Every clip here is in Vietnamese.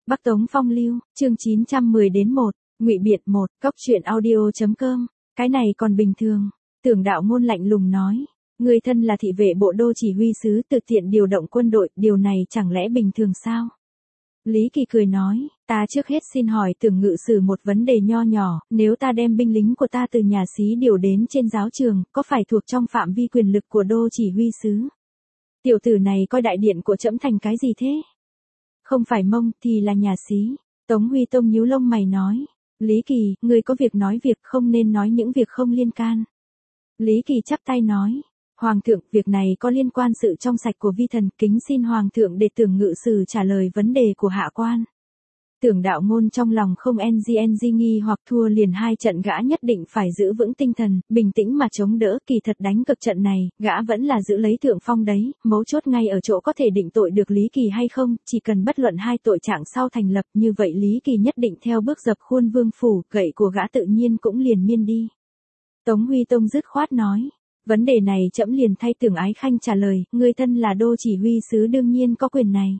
Bắc Tống Phong Lưu, chương 910-1, Ngụy Biện 1, Cốc truyện audio.com, cái này còn bình thường. Tưởng Đạo Ngôn lạnh lùng nói, người thân là thị vệ bộ đô chỉ huy sứ tự tiện điều động quân đội, điều này chẳng lẽ bình thường sao? Lý Kỳ cười nói, ta trước hết xin hỏi Tưởng ngự sử một vấn đề nho nhỏ, nếu ta đem binh lính của ta từ nhà xí điều đến trên giáo trường, có phải thuộc trong phạm vi quyền lực của đô chỉ huy sứ? Tiểu tử này coi đại điện của trẫm thành cái gì thế? Không phải Mông thì là nhà xí. Tống Huy Tông nhíu lông mày nói, Lý Kỳ, ngươi có việc nói việc, không nên nói những việc không liên can. Lý Kỳ chắp tay nói, Hoàng thượng, việc này có liên quan sự trong sạch của vi thần, kính xin Hoàng thượng để Tưởng ngự sử trả lời vấn đề của hạ quan. Tưởng Đạo Ngôn trong lòng không nghi hoặc thua liền hai trận, gã nhất định phải giữ vững tinh thần, bình tĩnh mà chống đỡ. Kỳ thật đánh cực trận này, gã vẫn là giữ lấy thượng phong đấy, mấu chốt ngay ở chỗ có thể định tội được Lý Kỳ hay không, chỉ cần bất luận hai tội trạng sau thành lập, như vậy Lý Kỳ nhất định theo bước dập khuôn vương phủ, gậy của gã tự nhiên cũng liền miên đi. Tống Huy Tông dứt khoát nói, vấn đề này trẫm liền thay Tưởng Ái Khanh trả lời, ngươi thân là đô chỉ huy sứ đương nhiên có quyền này.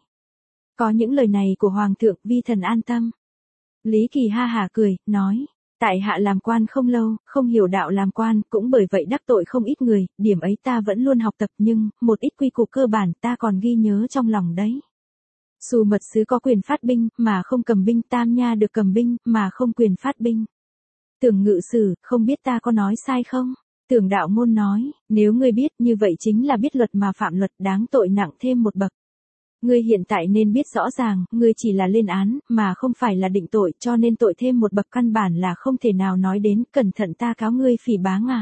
Có những lời này của Hoàng thượng, vi thần an tâm. Lý Kỳ ha hả cười, nói, tại hạ làm quan không lâu, không hiểu đạo làm quan, cũng bởi vậy đắc tội không ít người, điểm ấy ta vẫn luôn học tập nhưng, một ít quy củ cơ bản ta còn ghi nhớ trong lòng đấy. Xù mật sứ có quyền phát binh, mà không cầm binh, Tam Nha được cầm binh, mà không quyền phát binh. Tưởng ngự sử, không biết ta có nói sai không? Tưởng Đạo Ngôn nói, nếu ngươi biết như vậy chính là biết luật mà phạm luật, đáng tội nặng thêm một bậc. Ngươi hiện tại nên biết rõ ràng, ngươi chỉ là lên án, mà không phải là định tội, cho nên tội thêm một bậc căn bản là không thể nào nói đến, cẩn thận ta cáo ngươi phỉ báng à.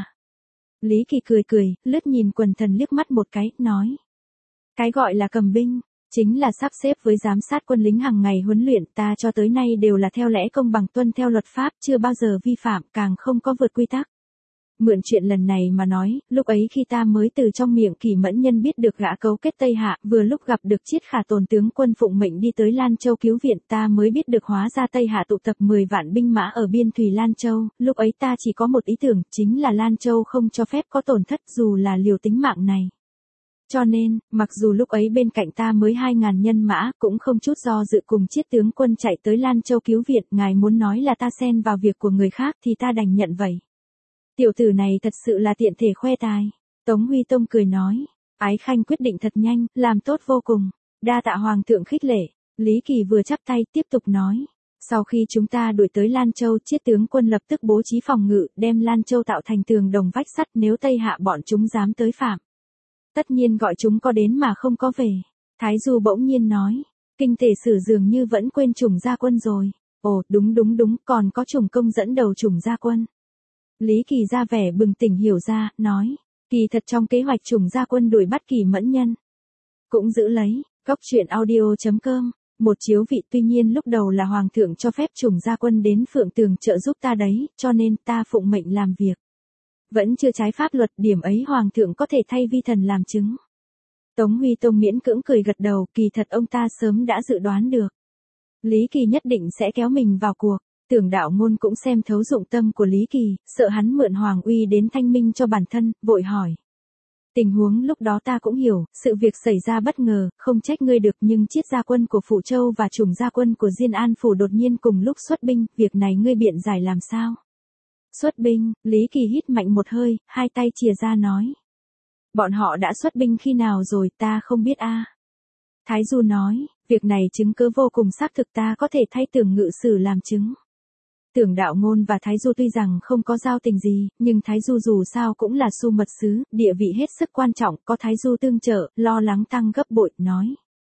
Lý Kỳ cười, lướt nhìn quần thần liếc mắt một cái, nói. Cái gọi là cầm binh, chính là sắp xếp với giám sát quân lính hàng ngày huấn luyện, ta cho tới nay đều là theo lẽ công bằng tuân theo luật pháp, chưa bao giờ vi phạm, càng không có vượt quy tắc. Mượn chuyện lần này mà nói, lúc ấy khi ta mới từ trong miệng Kỳ Mẫn Nhân biết được gã cấu kết Tây Hạ, vừa lúc gặp được Chiết Khả Tồn tướng quân phụng mệnh đi tới Lan Châu cứu viện, ta mới biết được hóa ra Tây Hạ tụ tập 10 vạn binh mã ở biên thùy Lan Châu, lúc ấy ta chỉ có một ý tưởng, chính là Lan Châu không cho phép có tổn thất dù là liều tính mạng này. Cho nên, mặc dù lúc ấy bên cạnh ta mới 2.000 nhân mã, cũng không chút do dự cùng Chiết tướng quân chạy tới Lan Châu cứu viện, ngài muốn nói là ta xen vào việc của người khác thì ta đành nhận vậy. Tiểu tử này thật sự là tiện thể khoe tài. Tống Huy Tông cười nói, Ái Khanh quyết định thật nhanh, làm tốt vô cùng. Đa tạ Hoàng thượng khích lệ. Lý Kỳ vừa chắp tay tiếp tục nói, sau khi chúng ta đuổi tới Lan Châu, Chiết tướng quân lập tức bố trí phòng ngự, đem Lan Châu tạo thành tường đồng vách sắt, nếu Tây Hạ bọn chúng dám tới phạm. Tất nhiên gọi chúng có đến mà không có về. Thái Du bỗng nhiên nói, kinh tể sử dường như vẫn quên chủng gia quân rồi. Ồ, đúng, còn có chủng công dẫn đầu chủng gia quân. Lý Kỳ ra vẻ bừng tỉnh hiểu ra, nói, kỳ thật trong kế hoạch chủng gia quân đuổi bắt Kỳ Mẫn Nhân. Cũng giữ lấy, Cốc truyện audio.com, một chiếu vị, tuy nhiên lúc đầu là Hoàng thượng cho phép chủng gia quân đến Phượng Tường trợ giúp ta đấy, cho nên ta phụng mệnh làm việc. Vẫn chưa trái pháp luật, điểm ấy Hoàng thượng có thể thay vi thần làm chứng. Tống Huy Tông miễn cưỡng cười gật đầu, kỳ thật ông ta sớm đã dự đoán được. Lý Kỳ nhất định sẽ kéo mình vào cuộc. Tưởng Đạo Ngôn cũng xem thấu dụng tâm của Lý Kỳ, sợ hắn mượn hoàng uy đến thanh minh cho bản thân, vội hỏi. Tình huống lúc đó ta cũng hiểu, sự việc xảy ra bất ngờ, không trách ngươi được, nhưng Chiết gia quân của Phủ Châu và chủng gia quân của Diên An Phủ đột nhiên cùng lúc xuất binh, việc này ngươi biện giải làm sao? Xuất binh, Lý Kỳ hít mạnh một hơi, hai tay chìa ra nói. Bọn họ đã xuất binh khi nào rồi, ta không biết a. Thái Du nói, việc này chứng cứ vô cùng xác thực, ta có thể thay Tưởng ngự sử làm chứng. Tưởng Đạo Ngôn và Thái Du tuy rằng không có giao tình gì, nhưng Thái Du dù sao cũng là xu mật sứ, địa vị hết sức quan trọng, có Thái Du tương trợ, lo lắng tăng gấp bội, nói.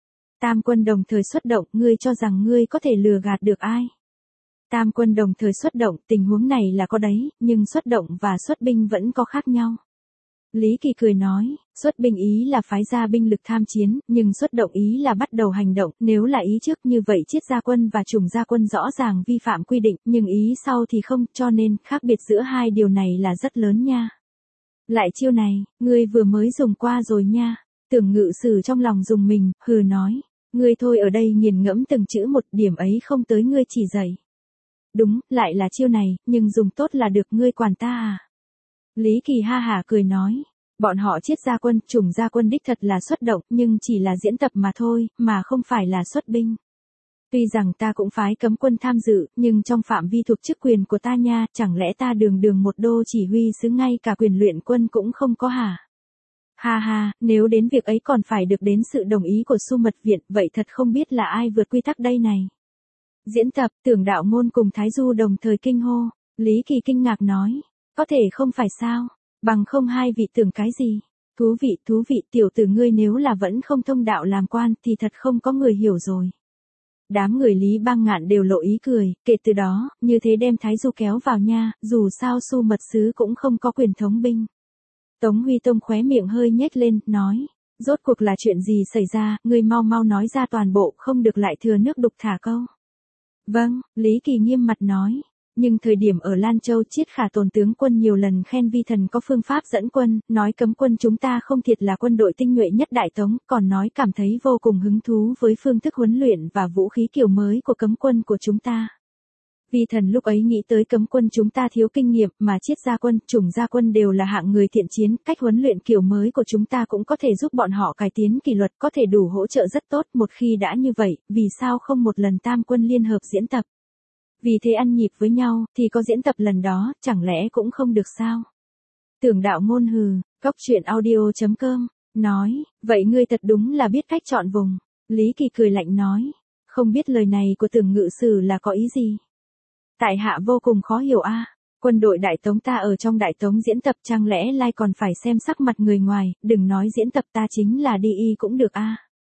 Tam quân đồng thời xuất động, ngươi cho rằng ngươi có thể lừa gạt được ai? Tam quân đồng thời xuất động, tình huống này là có đấy, nhưng xuất động và xuất binh vẫn có khác nhau. Lý Kỳ cười nói, xuất binh ý là phái ra binh lực tham chiến, nhưng xuất động ý là bắt đầu hành động, nếu là ý trước như vậy Chiết gia quân và chủng gia quân rõ ràng vi phạm quy định, nhưng ý sau thì không, cho nên khác biệt giữa hai điều này là rất lớn nha. Lại chiêu này, ngươi vừa mới dùng qua rồi nha. Tưởng ngự sử trong lòng dùng mình, hừ nói, ngươi thôi ở đây nghiền ngẫm từng chữ một, điểm ấy không tới ngươi chỉ dạy. Đúng, lại là chiêu này, nhưng dùng tốt là được, ngươi quản ta à? Lý Kỳ ha hả cười nói, bọn họ Chiết gia quân, chủng gia quân đích thật là xuất động, nhưng chỉ là diễn tập mà thôi, mà không phải là xuất binh. Tuy rằng ta cũng phái cấm quân tham dự, nhưng trong phạm vi thuộc chức quyền của ta nha, chẳng lẽ ta đường đường một đô chỉ huy sứ ngay cả quyền luyện quân cũng không có hả? Ha ha, nếu đến việc ấy còn phải được đến sự đồng ý của Su Mật Viện, vậy thật không biết là ai vượt quy tắc đây này. Diễn tập, Tưởng Đạo Ngôn cùng Thái Du đồng thời kinh hô. Lý Kỳ kinh ngạc nói, có thể không phải sao, bằng không hai vị tưởng cái gì. Thú vị, tiểu tử ngươi nếu là vẫn không thông đạo làm quan thì thật không có người hiểu rồi. Đám người Lý Bang Ngạn đều lộ ý cười, kể từ đó, như thế đem Thái Du kéo vào nha, dù sao Su Mật Sứ cũng không có quyền thống binh. Tống Huy Tông khóe miệng hơi nhếch lên, nói, rốt cuộc là chuyện gì xảy ra, ngươi mau mau nói ra toàn bộ, không được lại thừa nước đục thả câu. Vâng, Lý Kỳ nghiêm mặt nói. Nhưng thời điểm ở Lan Châu Chiết Khả Tồn tướng quân nhiều lần khen vi thần có phương pháp dẫn quân, nói cấm quân chúng ta không thiệt là quân đội tinh nhuệ nhất Đại Tống, còn nói cảm thấy vô cùng hứng thú với phương thức huấn luyện và vũ khí kiểu mới của cấm quân của chúng ta. Vi thần lúc ấy nghĩ tới cấm quân chúng ta thiếu kinh nghiệm mà Chiết gia quân, Chủng gia quân đều là hạng người thiện chiến, cách huấn luyện kiểu mới của chúng ta cũng có thể giúp bọn họ cải tiến kỷ luật, có thể đủ hỗ trợ rất tốt, một khi đã như vậy, vì sao không một lần tam quân liên hợp diễn tập? Vì thế ăn nhịp với nhau, thì có diễn tập lần đó, chẳng lẽ cũng không được sao? Tưởng Đạo Ngôn hừ, Cóc Truyện Audio.com, nói, vậy ngươi thật đúng là biết cách chọn vùng. Lý Kỳ cười lạnh nói, không biết lời này của Tưởng ngự sử là có ý gì? Tại hạ vô cùng khó hiểu a. Quân đội Đại Tống ta ở trong Đại Tống diễn tập chẳng lẽ lai còn phải xem sắc mặt người ngoài, đừng nói diễn tập ta chính là đi y cũng được a.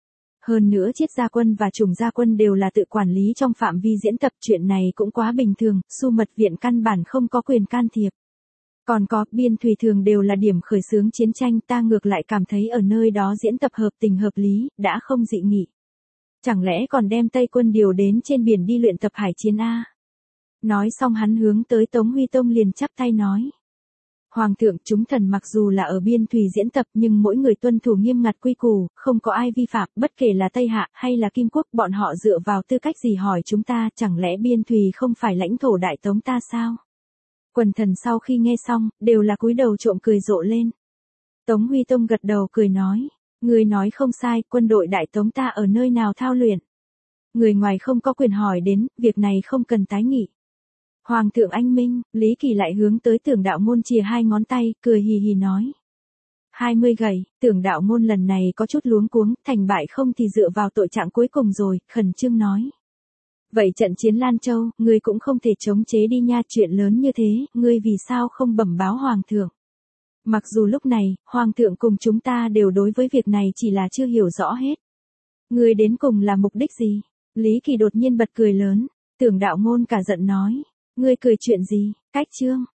Hơn nữa Chiết gia quân và Chủng gia quân đều là tự quản lý trong phạm vi diễn tập, chuyện này cũng quá bình thường, Su Mật Viện căn bản không có quyền can thiệp. Còn có, biên thùy thường đều là điểm khởi xướng chiến tranh, ta ngược lại cảm thấy ở nơi đó diễn tập hợp tình hợp lý, đã không dị nghị. Chẳng lẽ còn đem Tây quân điều đến trên biển đi luyện tập hải chiến a? Nói xong hắn hướng tới Tống Huy Tông liền chắp tay nói. Hoàng thượng, chúng thần mặc dù là ở biên thùy diễn tập nhưng mỗi người tuân thủ nghiêm ngặt quy củ, không có ai vi phạm, bất kể là Tây Hạ hay là Kim Quốc, bọn họ dựa vào tư cách gì hỏi chúng ta, chẳng lẽ biên thùy không phải lãnh thổ Đại Tống ta sao? Quần thần sau khi nghe xong, đều là cúi đầu trộm cười rộ lên. Tống Huy Tông gật đầu cười nói, người nói không sai, quân đội Đại Tống ta ở nơi nào thao luyện. Người ngoài không có quyền hỏi đến, việc này không cần tái nghị. Hoàng thượng anh minh, Lý Kỳ lại hướng tới Tưởng Đạo Ngôn chìa hai ngón tay, cười hì hì nói. 20 gầy, Tưởng Đạo Ngôn lần này có chút luống cuống, thành bại không thì dựa vào tội trạng cuối cùng rồi, khẩn trương nói. Vậy trận chiến Lan Châu, ngươi cũng không thể chống chế đi nha, chuyện lớn như thế, ngươi vì sao không bẩm báo Hoàng thượng? Mặc dù lúc này, Hoàng thượng cùng chúng ta đều đối với việc này chỉ là chưa hiểu rõ hết. Ngươi đến cùng là mục đích gì? Lý Kỳ đột nhiên bật cười lớn, Tưởng Đạo Ngôn cả giận nói. Ngươi cười chuyện gì, cách chương.